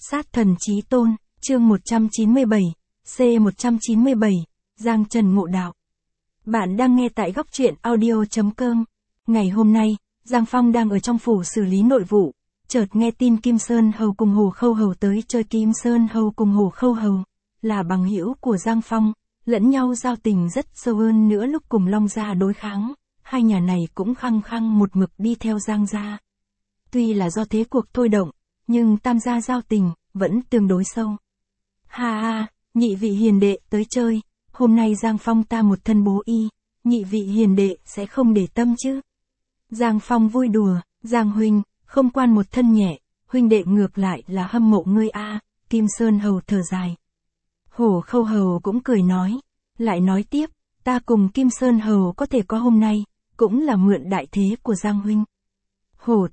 Sát thần chí tôn, chương 197, C197, Giang Trần ngộ đạo. Bạn đang nghe tại góc truyện audio.com. Ngày hôm nay, Giang Phong đang ở trong phủ xử lý nội vụ, chợt nghe tin Kim Sơn Hầu cùng Hồ Khâu Hầu tới chơi. Kim Sơn Hầu cùng Hồ Khâu Hầu là bằng hữu của Giang Phong, lẫn nhau giao tình rất sâu, hơn nữa lúc cùng Long gia đối kháng, hai nhà này cũng khăng khăng một mực đi theo Giang gia. Tuy là do thế cuộc thôi động, nhưng tam gia giao tình vẫn tương đối sâu. Ha ha, nhị vị hiền đệ tới chơi, hôm nay Giang Phong ta một thân bố y, nhị vị hiền đệ sẽ không để tâm chứ? Giang Phong vui đùa, Giang huynh, không quan một thân nhẹ, huynh đệ ngược lại là hâm mộ ngươi a. Kim Sơn Hầu thở dài. Hồ Khâu Hầu cũng cười nói, lại nói tiếp, ta cùng Kim Sơn Hầu có thể có hôm nay, cũng là mượn đại thế của Giang huynh. Hổ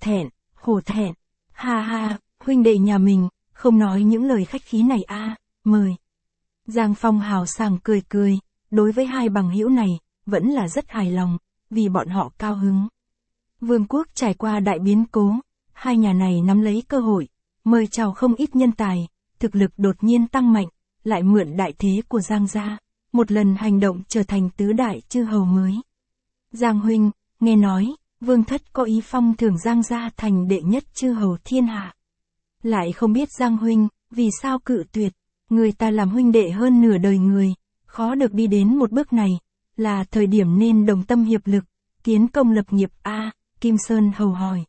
thẹn, ha ha, huynh đệ nhà mình, không nói những lời khách khí này a, mời. Giang Phong hào sảng cười cười, đối với hai bằng hữu này, vẫn là rất hài lòng, vì bọn họ cao hứng. Vương quốc trải qua đại biến cố, hai nhà này nắm lấy cơ hội, mời chào không ít nhân tài, thực lực đột nhiên tăng mạnh, lại mượn đại thế của Giang gia, một lần hành động trở thành tứ đại chư hầu mới. Giang huynh, nghe nói, Vương thất có ý phong thưởng Giang gia thành đệ nhất chư hầu thiên hạ. Lại không biết Giang huynh, vì sao cự tuyệt, người ta làm huynh đệ hơn nửa đời người, khó được đi đến một bước này, là thời điểm nên đồng tâm hiệp lực, kiến công lập nghiệp a. Kim Sơn Hầu hỏi.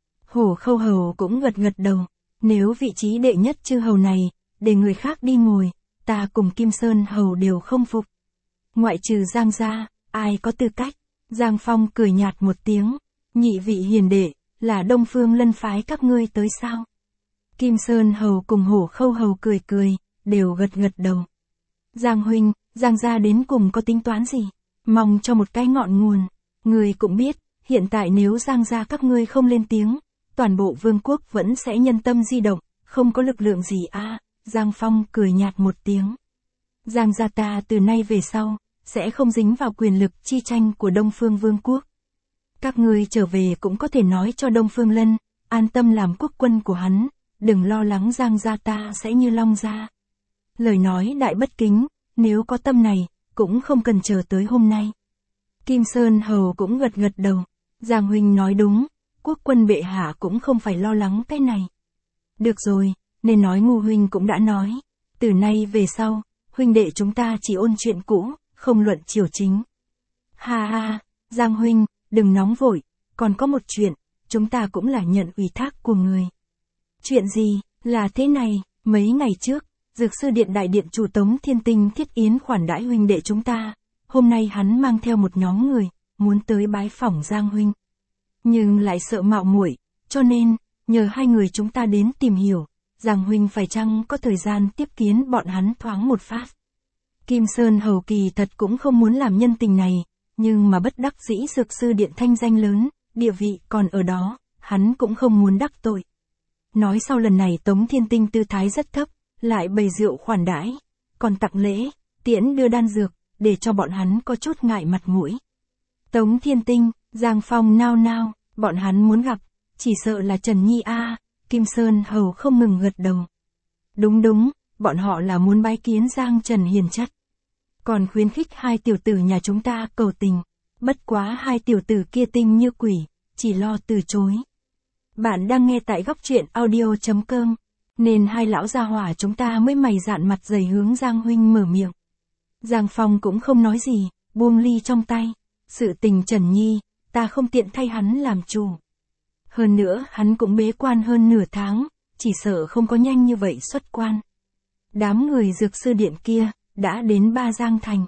Hổ Khâu Hầu cũng gật đầu, nếu vị trí đệ nhất chư hầu này, để người khác đi ngồi, ta cùng Kim Sơn Hầu đều không phục. Ngoại trừ Giang gia, ai có tư cách? Giang Phong cười nhạt một tiếng, nhị vị hiền đệ, là Đông Phương Lân phái các ngươi tới sao? Kim Sơn Hầu cùng Hổ Khâu Hầu cười, đều gật đầu. Giang huynh, Giang gia đến cùng có tính toán gì? Mong cho một cái ngọn nguồn, người cũng biết, hiện tại nếu Giang gia các ngươi không lên tiếng, toàn bộ vương quốc vẫn sẽ nhân tâm di động, không có lực lượng gì a. Giang Phong cười nhạt một tiếng. Giang gia ta từ nay về sau, sẽ không dính vào quyền lực chi tranh của Đông Phương Vương quốc. Các ngươi trở về cũng có thể nói cho Đông Phương Lân, an tâm làm quốc quân của hắn, đừng lo lắng Giang gia ta sẽ như Long gia. Lời nói đại bất kính, nếu có tâm này, cũng không cần chờ tới hôm nay. Kim Sơn Hầu cũng gật đầu, Giang huynh nói đúng, quốc quân bệ hạ cũng không phải lo lắng cái này. Được rồi, nên nói ngu huynh cũng đã nói, từ nay về sau, huynh đệ chúng ta chỉ ôn chuyện cũ, không luận triều chính. Ha ha, Giang huynh, đừng nóng vội, còn có một chuyện, chúng ta cũng là nhận ủy thác của người. Chuyện gì, là thế này, mấy ngày trước, Dược sư điện đại điện chủ Tống Thiên Tinh thiết yến khoản đãi huynh đệ chúng ta, hôm nay hắn mang theo một nhóm người, muốn tới bái phỏng Giang huynh. Nhưng lại sợ mạo muội, cho nên, nhờ hai người chúng ta đến tìm hiểu, Giang huynh phải chăng có thời gian tiếp kiến bọn hắn thoáng một phát. Kim Sơn Hầu kỳ thật cũng không muốn làm nhân tình này, nhưng mà bất đắc dĩ Dược sư điện thanh danh lớn, địa vị còn ở đó, hắn cũng không muốn đắc tội. Nói sau lần này Tống Thiên Tinh tư thái rất thấp, lại bày rượu khoản đãi, còn tặng lễ, tiễn đưa đan dược, để cho bọn hắn có chút ngại mặt mũi. Tống Thiên Tinh, Giang Phong nao, bọn hắn muốn gặp, chỉ sợ là Trần Nhi a. Kim Sơn Hầu không ngừng gật đầu. Đúng, bọn họ là muốn bái kiến Giang Trần hiền chất. Còn khuyến khích hai tiểu tử nhà chúng ta cầu tình, bất quá hai tiểu tử kia tinh như quỷ, chỉ lo từ chối. Bạn đang nghe tại góc truyện audio.com, nên hai lão gia hỏa chúng ta mới mày dạn mặt dày hướng Giang huynh mở miệng. Giang Phong cũng không nói gì, buông ly trong tay, sự tình Trần Nhi, ta không tiện thay hắn làm chủ. Hơn nữa hắn cũng bế quan hơn nửa tháng, chỉ sợ không có nhanh như vậy xuất quan. Đám người Dược sư điện kia, đã đến Ba Giang Thành.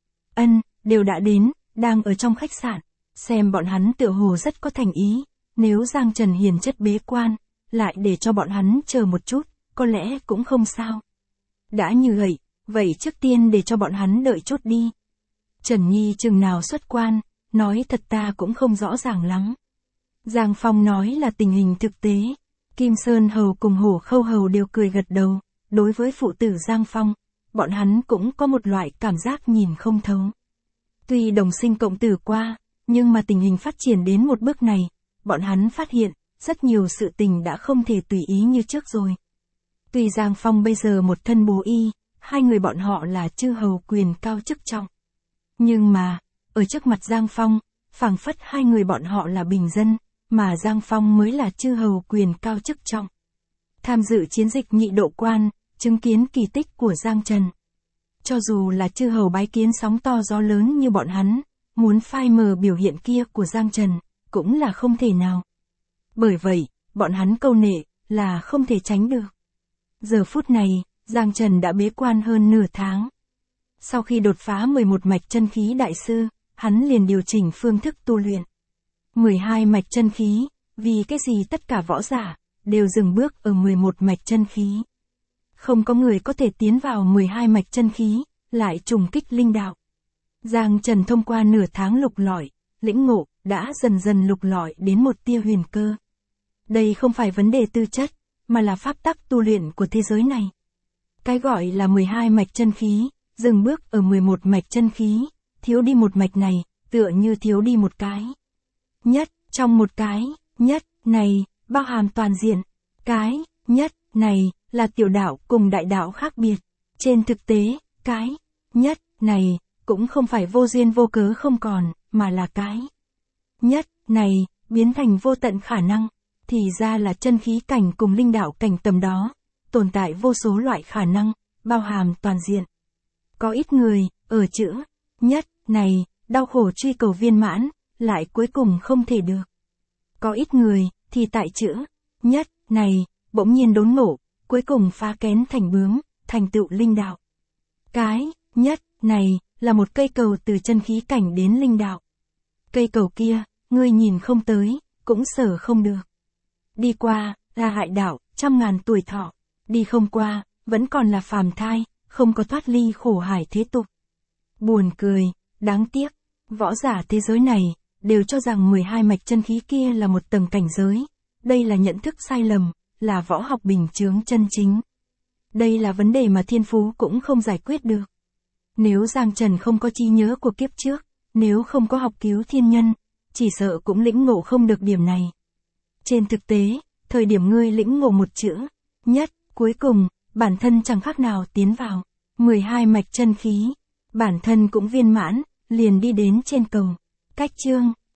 Đều đã đến, đang ở trong khách sạn, xem bọn hắn tựa hồ rất có thành ý, nếu Giang Trần hiền chất bế quan, lại để cho bọn hắn chờ một chút, có lẽ cũng không sao. Đã như vậy trước tiên để cho bọn hắn đợi chút đi. Trần Nhi chừng nào xuất quan, nói thật ta cũng không rõ ràng lắm. Giang Phong nói là tình hình thực tế, Kim Sơn Hầu cùng Hổ Khâu Hầu đều cười gật đầu, đối với phụ tử Giang Phong, bọn hắn cũng có một loại cảm giác nhìn không thấu. Tuy đồng sinh cộng tử qua, nhưng mà tình hình phát triển đến một bước này, bọn hắn phát hiện, rất nhiều sự tình đã không thể tùy ý như trước rồi. Tuy Giang Phong bây giờ một thân bố y, hai người bọn họ là chư hầu quyền cao chức trọng. Nhưng mà, ở trước mặt Giang Phong, phảng phất hai người bọn họ là bình dân, mà Giang Phong mới là chư hầu quyền cao chức trọng. Tham dự chiến dịch nhị độ quan, chứng kiến kỳ tích của Giang Trần. Cho dù là chư hầu bái kiến sóng to gió lớn như bọn hắn, muốn phai mờ biểu hiện kia của Giang Trần, cũng là không thể nào. Bởi vậy, bọn hắn câu nệ, là không thể tránh được. Giờ phút này, Giang Trần đã bế quan hơn nửa tháng. Sau khi đột phá 11 mạch chân khí đại sư, hắn liền điều chỉnh phương thức tu luyện. 12 mạch chân khí, vì cái gì tất cả võ giả, đều dừng bước ở 11 mạch chân khí. Không có người có thể tiến vào 12 mạch chân khí, lại trùng kích linh đạo. Giang Trần thông qua nửa tháng lục lọi, lĩnh ngộ, đã dần dần lục lọi đến một tia huyền cơ. Đây không phải vấn đề tư chất, mà là pháp tắc tu luyện của thế giới này. Cái gọi là 12 mạch chân khí, dừng bước ở 11 mạch chân khí, thiếu đi một mạch này, tựa như thiếu đi một cái. Nhất, trong một cái, nhất, này, bao hàm toàn diện. Cái, nhất, này, là tiểu đạo cùng đại đạo khác biệt. Trên thực tế, cái, nhất, này, cũng không phải vô duyên vô cớ không còn, mà là cái. Nhất, này, biến thành vô tận khả năng, thì ra là chân khí cảnh cùng linh đạo cảnh tầm đó, tồn tại vô số loại khả năng, bao hàm toàn diện. Có ít người, ở chữ, nhất, này, đau khổ truy cầu viên mãn, lại cuối cùng không thể được. Có ít người, thì tại chữ, nhất, này, bỗng nhiên đốn ngộ, cuối cùng phá kén thành bướm, thành tựu linh đạo. Cái, nhất, này, là một cây cầu từ chân khí cảnh đến linh đạo. Cây cầu kia, ngươi nhìn không tới, cũng sở không được. Đi qua, là hại đạo, 100.000 tuổi thọ. Đi không qua, vẫn còn là phàm thai, không có thoát ly khổ hải thế tục. Buồn cười, đáng tiếc, võ giả thế giới này, đều cho rằng 12 mạch chân khí kia là một tầng cảnh giới. Đây là nhận thức sai lầm, là võ học bình chướng chân chính. Đây là vấn đề mà thiên phú cũng không giải quyết được. Nếu Giang Trần không có trí nhớ của kiếp trước, nếu không có học cứu thiên nhân, chỉ sợ cũng lĩnh ngộ không được điểm này. Trên thực tế, thời điểm ngươi lĩnh ngộ một chữ, nhất, cuối cùng, bản thân chẳng khác nào tiến vào 12 mạch chân khí, bản thân cũng viên mãn, liền đi đến trên cầu. Cách chương